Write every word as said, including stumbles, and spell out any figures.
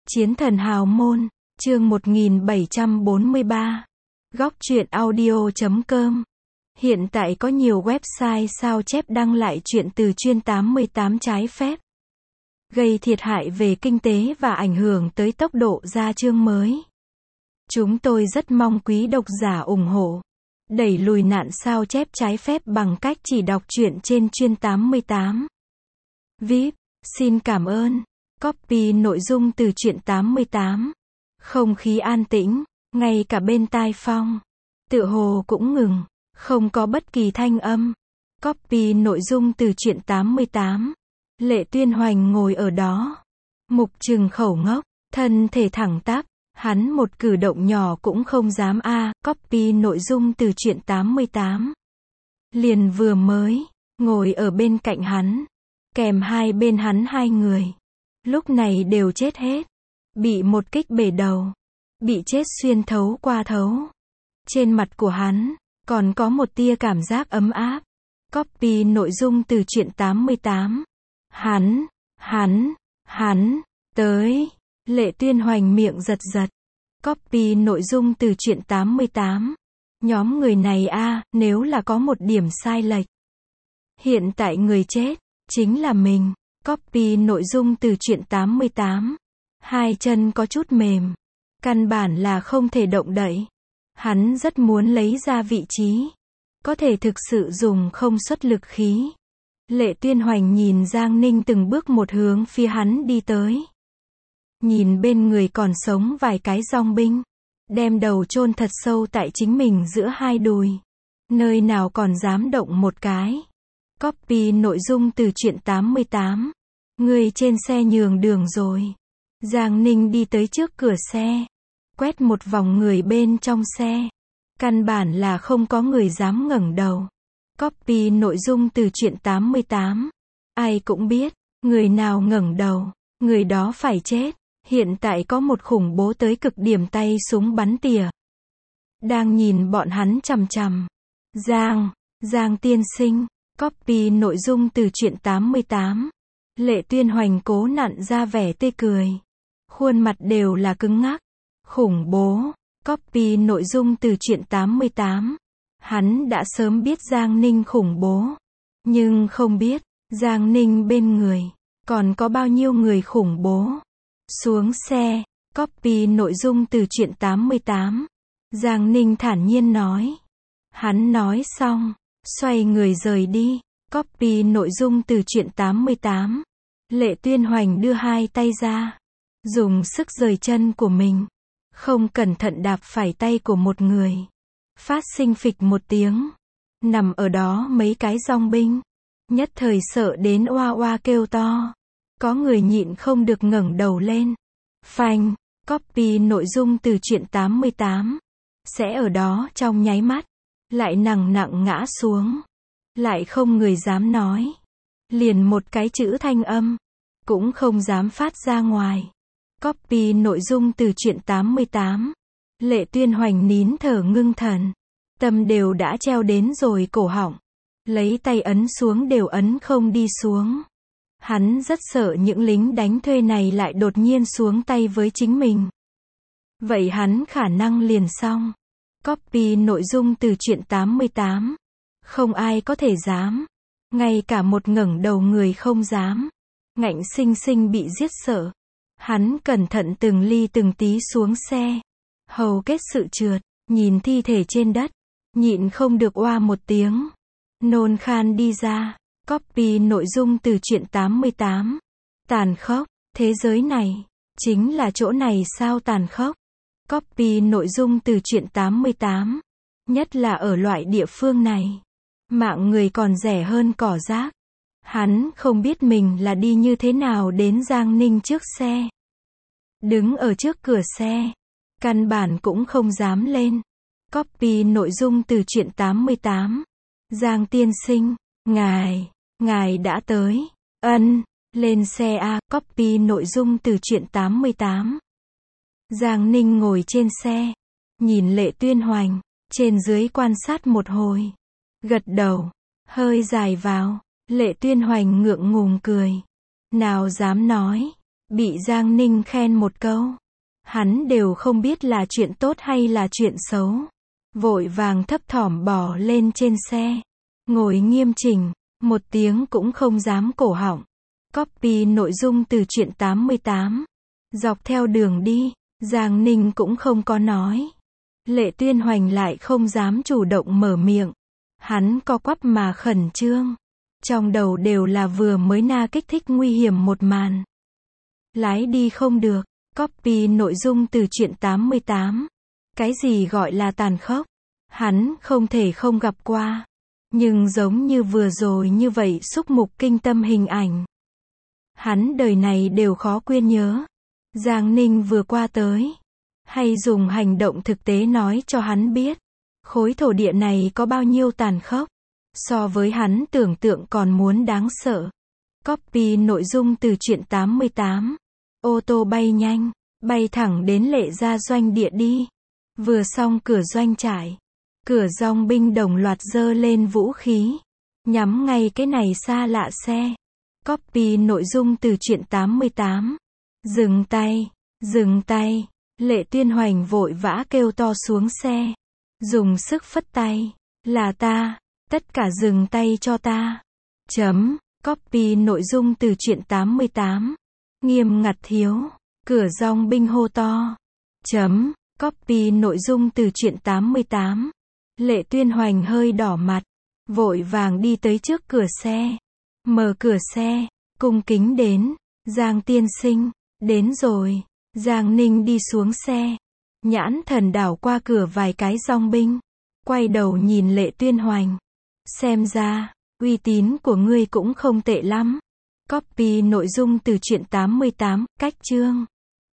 Chiến thần hào môn, chương một nghìn bảy trăm bốn mươi ba. Góc truyện audio chấm com. Hiện tại có nhiều website sao chép đăng lại truyện từ chuyên tám mươi tám trái phép, gây thiệt hại về kinh tế và ảnh hưởng tới tốc độ ra chương mới. Chúng tôi rất mong quý độc giả ủng hộ, đẩy lùi nạn sao chép trái phép bằng cách chỉ đọc truyện trên chuyên tám mươi tám. vê i pê, xin cảm ơn. Copy nội dung từ truyện tám mươi tám. Không khí an tĩnh, ngay cả bên tai Phong tựa hồ cũng ngừng, không có bất kỳ thanh âm. Copy nội dung từ truyện tám mươi tám. Lệ Tuyên Hoành ngồi ở đó, mục trừng khẩu ngốc, thân thể thẳng tắp, hắn một cử động nhỏ cũng không dám a. À, copy nội dung từ truyện tám mươi tám. Liền vừa mới ngồi ở bên cạnh hắn, kèm hai bên hắn hai người, lúc này đều chết hết, bị một kích bể đầu, bị chết xuyên thấu qua thấu. Trên mặt của hắn còn có một tia cảm giác ấm áp. Copy nội dung từ truyện tám mươi tám. Hắn, hắn, hắn, tới. Lệ Tuyên Hoành miệng giật giật. Copy nội dung từ truyện tám mươi tám. Nhóm người này a, à, nếu là có một điểm sai lệch, hiện tại người chết chính là mình. Copy nội dung từ truyện tám mươi tám. Hai chân có chút mềm, căn bản là không thể động đậy. Hắn rất muốn lấy ra vị trí, có thể thực sự dùng không xuất lực khí. Lệ Tuyên Hoành nhìn Giang Ninh từng bước một hướng phía hắn đi tới. Nhìn bên người còn sống vài cái dong binh, đem đầu chôn thật sâu tại chính mình giữa hai đùi, nơi nào còn dám động một cái. Copy nội dung từ truyện tám mươi tám. Người trên xe nhường đường rồi. Giang Ninh đi tới trước cửa xe, quét một vòng người bên trong xe, căn bản là không có người dám ngẩng đầu. Copy nội dung từ truyện tám mươi tám. Ai cũng biết, người nào ngẩng đầu, người đó phải chết. Hiện tại có một khủng bố tới cực điểm tay súng bắn tỉa, đang nhìn bọn hắn chằm chằm. Giang, Giang tiên sinh. Copy nội dung từ truyện tám mươi tám. Lệ Tuyên Hoành cố nặn ra vẻ tươi cười, khuôn mặt đều là cứng ngắc. Khủng bố. Copy nội dung từ truyện tám mươi tám. Hắn đã sớm biết Giang Ninh khủng bố, nhưng không biết Giang Ninh bên người còn có bao nhiêu người khủng bố. Xuống xe. Copy nội dung từ truyện tám mươi tám. Giang Ninh thản nhiên nói. Hắn nói xong, xoay người rời đi. Copy nội dung từ truyện tám mươi tám. Lệ Tuyên Hoành đưa hai tay ra, dùng sức rời chân của mình, không cẩn thận đạp phải tay của một người, phát sinh phịch một tiếng. Nằm ở đó mấy cái dong binh nhất thời sợ đến oa oa kêu to. Có người nhịn không được ngẩng đầu lên. Phanh. Copy nội dung từ truyện tám mươi tám. Sẽ ở đó trong nháy mắt, lại nặng nặng ngã xuống, lại không người dám nói, liền một cái chữ thanh âm cũng không dám phát ra ngoài. Copy nội dung từ truyện tám mươi tám. Lệ Tuyên Hoành nín thở ngưng thần, tâm đều đã treo đến rồi cổ họng, lấy tay ấn xuống đều ấn không đi xuống. Hắn rất sợ những lính đánh thuê này lại đột nhiên xuống tay với chính mình, vậy hắn khả năng liền xong. Copy nội dung từ truyện tám mươi tám. Không ai có thể dám, ngay cả một ngẩng đầu người không dám, ngạnh sinh sinh bị giết sợ. Hắn cẩn thận từng ly từng tí xuống xe, hầu kết sự trượt, nhìn thi thể trên đất, nhịn không được oa một tiếng, nôn khan đi ra. Copy nội dung từ truyện tám mươi tám. Tàn khốc. Thế giới này chính là chỗ này sao tàn khốc. Copy nội dung từ truyện tám mươi tám. Nhất là ở loại địa phương này, mạng người còn rẻ hơn cỏ rác. Hắn không biết mình là đi như thế nào đến Giang Ninh trước xe, đứng ở trước cửa xe, căn bản cũng không dám lên. Copy nội dung từ truyện tám mươi tám. Giang tiên sinh, ngài, ngài đã tới. Ân, lên xe a. Copy nội dung từ truyện tám mươi tám. Giang Ninh ngồi trên xe, nhìn Lệ Tuyên Hoành, trên dưới quan sát một hồi, gật đầu, hơi dài vào. Lệ Tuyên Hoành ngượng ngùng cười, nào dám nói, Bị Giang Ninh khen một câu, hắn đều không biết là chuyện tốt hay là chuyện xấu. Vội vàng thấp thỏm bò lên trên xe, ngồi nghiêm chỉnh, một tiếng cũng không dám cổ họng. Copy nội dung từ truyện tám mươi tám. Dọc theo đường đi, Giang Ninh cũng không có nói. Lệ Tuyên Hoành lại không dám chủ động mở miệng. Hắn co quắp mà khẩn trương. Trong đầu đều là vừa mới na kích thích nguy hiểm một màn. Lái đi không được. Copy nội dung từ truyện tám mươi tám. Cái gì gọi là tàn khốc? Hắn không thể không gặp qua. Nhưng giống như vừa rồi như vậy xúc mục kinh tâm hình ảnh. Hắn đời này đều khó quên nhớ. Giang Ninh vừa qua tới. Hay dùng hành động thực tế nói cho hắn biết. Khối thổ địa này có bao nhiêu tàn khốc. So với hắn tưởng tượng còn muốn đáng sợ. Copy nội dung từ truyện tám mươi tám. Ô tô bay nhanh, bay thẳng đến Lệ gia doanh địa đi. Vừa xong cửa doanh trại, cửa dòng binh đồng loạt giơ lên vũ khí, nhắm ngay cái này xa lạ xe. Copy nội dung từ truyện tám mươi tám. Dừng tay, dừng tay. Lệ Tuyên Hoành vội vã kêu to xuống xe, dùng sức phất tay. Là ta, tất cả dừng tay cho ta. Chấm. Copy nội dung từ truyện tám mươi tám. Nghiêm ngặt thiếu. Cửa dòng binh hô to. Chấm. Copy nội dung từ truyện tám mươi tám. Lệ Tuyên Hoành hơi đỏ mặt, vội vàng đi tới trước cửa xe. Mở cửa xe, cung kính đến. Giang tiên sinh, đến rồi. Giang Ninh đi xuống xe, nhãn thần đảo qua cửa vài cái dòng binh, quay đầu nhìn Lệ Tuyên Hoành. Xem ra, uy tín của ngươi cũng không tệ lắm. Copy nội dung từ truyện tám mươi tám, cách chương.